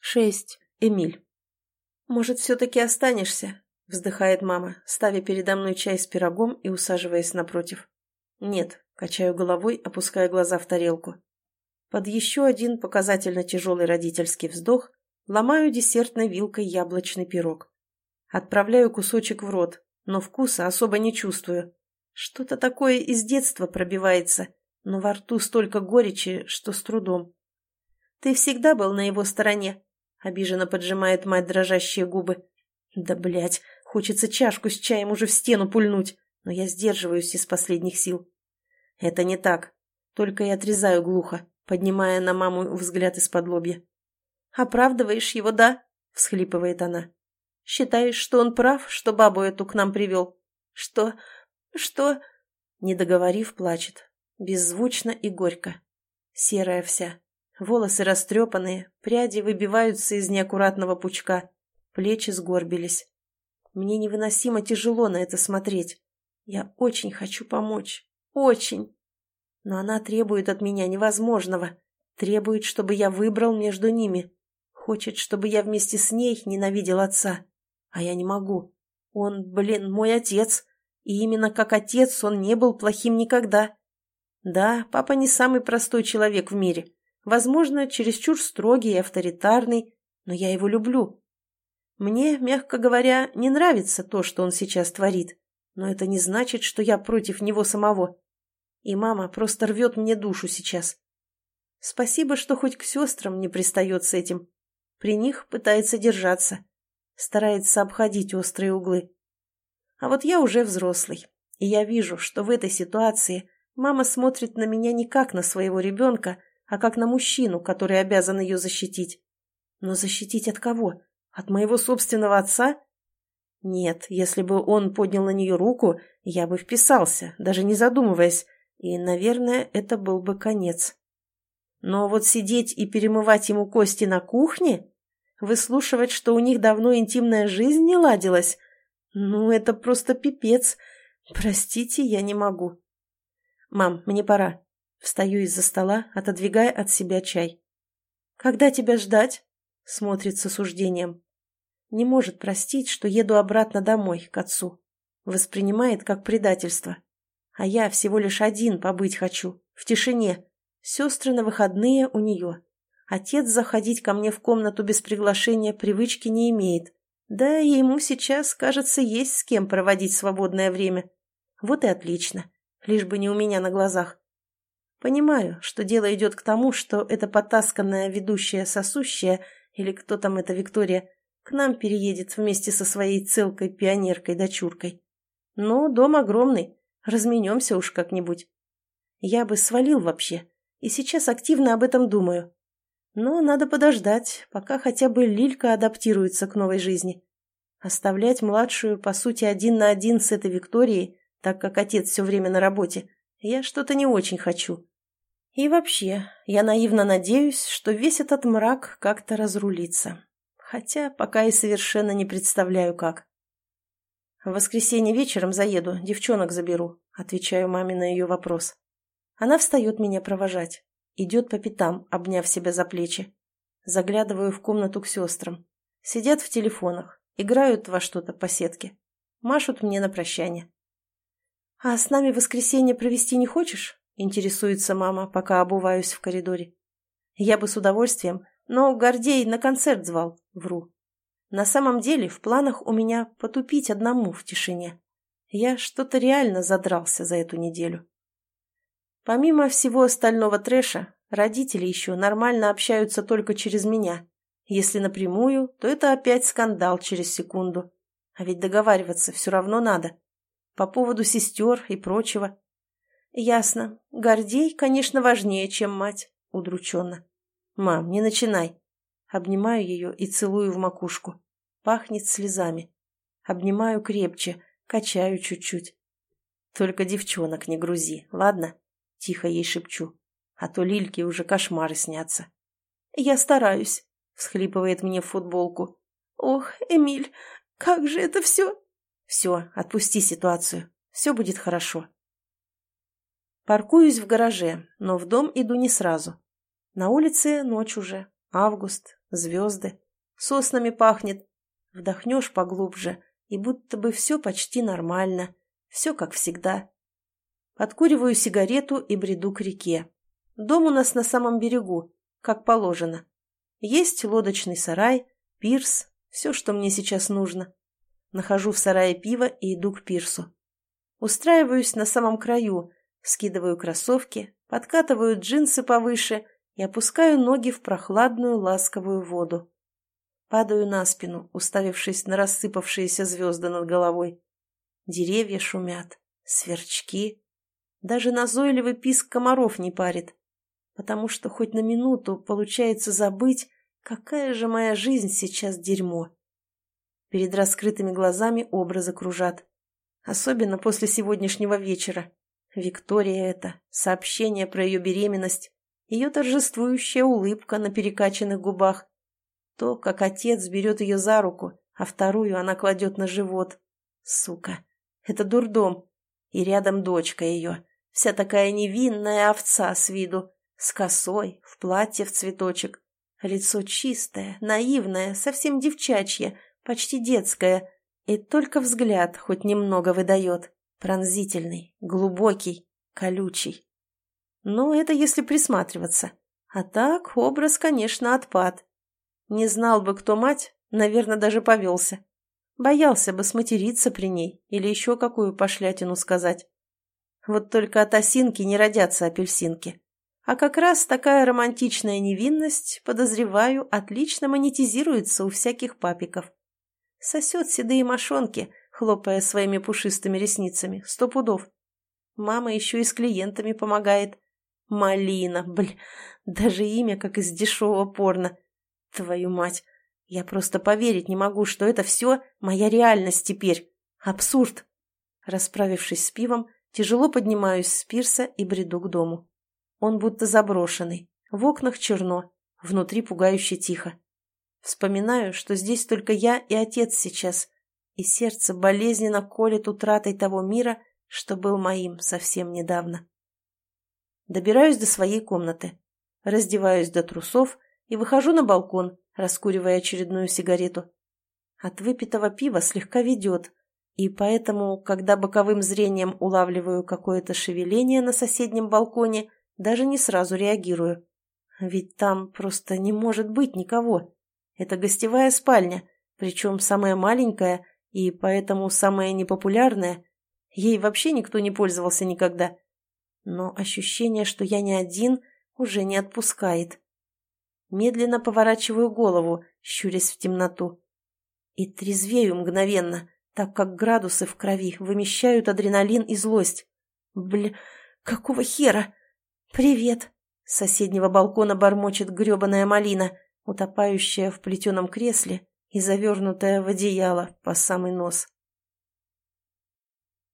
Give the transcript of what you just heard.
6. Эмиль. «Может, все-таки останешься?» — вздыхает мама, ставя передо мной чай с пирогом и усаживаясь напротив. «Нет», — качаю головой, опуская глаза в тарелку. Под еще один показательно тяжелый родительский вздох ломаю десертной вилкой яблочный пирог. Отправляю кусочек в рот, но вкуса особо не чувствую. Что-то такое из детства пробивается, но во рту столько горечи, что с трудом. «Ты всегда был на его стороне», — обиженно поджимает мать дрожащие губы. «Да, блядь, хочется чашку с чаем уже в стену пульнуть, но я сдерживаюсь из последних сил». «Это не так», только и отрезаю глухо, поднимая на маму взгляд из-под лобья. «Оправдываешь его, да?» — всхлипывает она. «Считаешь, что он прав, что бабу эту к нам привел? Что? Не договорив, плачет. Беззвучно и горько. Серая вся. Волосы растрепанные, пряди выбиваются из неаккуратного пучка. Плечи сгорбились. Мне невыносимо тяжело на это смотреть. Я очень хочу помочь. Очень. Но она требует от меня невозможного. Требует, чтобы я выбрал между ними. Хочет, чтобы я вместе с ней ненавидел отца. А я не могу. Он, мой отец. И именно как отец он не был плохим никогда. Да, папа не самый простой человек в мире. Возможно, чересчур строгий и авторитарный, но я его люблю. Мне, мягко говоря, не нравится то, что он сейчас творит, но это не значит, что я против него самого. И мама просто рвет мне душу сейчас. Спасибо, что хоть к сестрам не пристает с этим. При них пытается держаться, старается обходить острые углы. А вот я уже взрослый, и я вижу, что в этой ситуации мама смотрит на меня не как на своего ребенка, а как на мужчину, который обязан ее защитить. Но защитить от кого? От моего собственного отца? Нет, если бы он поднял на нее руку, я бы вписался, даже не задумываясь, и, наверное, это был бы конец. Но вот сидеть и перемывать ему кости на кухне, выслушивать, что у них давно интимная жизнь не ладилась, ну, это просто пипец. Простите, я не могу. Мам, мне пора. Встаю из-за стола, отодвигая от себя чай. Когда тебя ждать? Смотрит с осуждением. Не может простить, что еду обратно домой, к отцу. Воспринимает как предательство. А я всего лишь один побыть хочу, в тишине. Сестры на выходные у нее. Отец заходить ко мне в комнату без приглашения привычки не имеет. Да и ему сейчас, кажется, есть с кем проводить свободное время. Вот и отлично, лишь бы не у меня на глазах. Понимаю, что дело идет к тому, что эта потасканная ведущая сосущая, или кто там эта Виктория, к нам переедет вместе со своей целкой-пионеркой-дочуркой. Но дом огромный, разменемся уж как-нибудь. Я бы свалил вообще, и сейчас активно об этом думаю. Но надо подождать, пока хотя бы Лилька адаптируется к новой жизни. Оставлять младшую, по сути, 1 на 1 с этой Викторией, так как отец все время на работе, я что-то не очень хочу. И вообще, я наивно надеюсь, что весь этот мрак как-то разрулится. Хотя пока и совершенно не представляю, как. В воскресенье вечером заеду, девчонок заберу, отвечаю маме на ее вопрос. Она встает меня провожать. Идет по пятам, обняв себя за плечи. Заглядываю в комнату к сестрам. Сидят в телефонах, играют во что-то по сетке. Машут мне на прощание. «А с нами воскресенье провести не хочешь?» — интересуется мама, пока обуваюсь в коридоре. «Я бы с удовольствием, но Гордей на концерт звал», — вру. На самом деле в планах у меня потупить одному в тишине. Я что-то реально задрался за эту неделю. Помимо всего остального трэша, родители еще нормально общаются только через меня. Если напрямую, то это опять скандал через секунду. А ведь договариваться все равно надо. По поводу сестер и прочего. Ясно. Гордей, конечно, важнее, чем мать. Удрученно. Мам, не начинай. Обнимаю ее и целую в макушку. Пахнет слезами. Обнимаю крепче, качаю чуть-чуть. Только девчонок не грузи, ладно? Тихо ей шепчу, а то Лильке уже кошмары снятся. «Я стараюсь», — всхлипывает мне в футболку. «Ох, Эмиль, как же это все?» «Все, отпусти ситуацию, все будет хорошо». Паркуюсь в гараже, но в дом иду не сразу. На улице ночь уже. Август, звезды, соснами пахнет. Вдохнешь поглубже, и будто бы все почти нормально, все как всегда. Подкуриваю сигарету и бреду к реке. Дом у нас на самом берегу, как положено. Есть лодочный сарай, пирс, все, что мне сейчас нужно. Нахожу в сарае пиво и иду к пирсу. Устраиваюсь на самом краю, скидываю кроссовки, подкатываю джинсы повыше и опускаю ноги в прохладную ласковую воду. Падаю на спину, уставившись на рассыпавшиеся звезды над головой. Деревья шумят, сверчки. Даже назойливый писк комаров не парит, потому что хоть на минуту получается забыть, какая же моя жизнь сейчас дерьмо. Перед раскрытыми глазами образы кружат. Особенно после сегодняшнего вечера. Виктория это, сообщение про ее беременность, ее торжествующая улыбка на перекачанных губах, то, как отец берет ее за руку, а вторую она кладет на живот. Сука, это дурдом. И рядом дочка ее, вся такая невинная овца с виду, с косой, в платье в цветочек. Лицо чистое, наивное, совсем девчачье, почти детское, и только взгляд хоть немного выдает. Пронзительный, глубокий, колючий. Но это если присматриваться. А так образ, конечно, отпад. Не знал бы, кто мать, наверное, даже повелся. Боялся бы сматериться при ней или еще какую пошлятину сказать. Вот только от осинки не родятся апельсинки. А как раз такая романтичная невинность, подозреваю, отлично монетизируется у всяких папиков. Сосет седые мошонки, хлопая своими пушистыми ресницами, 100 пудов. Мама еще и с клиентами помогает. Малина, даже имя как из дешевого порно. Твою мать, я просто поверить не могу, что это все моя реальность теперь. Абсурд. Расправившись с пивом, тяжело поднимаюсь с пирса и бреду к дому. Он будто заброшенный, в окнах черно, внутри пугающе тихо. Вспоминаю, что здесь только я и отец сейчас, и сердце болезненно колет утратой того мира, что был моим совсем недавно. Добираюсь до своей комнаты, раздеваюсь до трусов и выхожу на балкон, раскуривая очередную сигарету. От выпитого пива слегка ведет, и поэтому, когда боковым зрением улавливаю какое-то шевеление на соседнем балконе, даже не сразу реагирую. Ведь там просто не может быть никого. Это гостевая спальня, причем самая маленькая и поэтому самая непопулярная. Ей вообще никто не пользовался никогда. Но ощущение, что я не один, уже не отпускает. Медленно поворачиваю голову, щурясь в темноту. И трезвею мгновенно, так как градусы в крови вымещают адреналин и злость. Какого хера? «Привет!» — с соседнего балкона бормочет гребаная малина, утопающая в плетеном кресле и завернутая в одеяло по самый нос.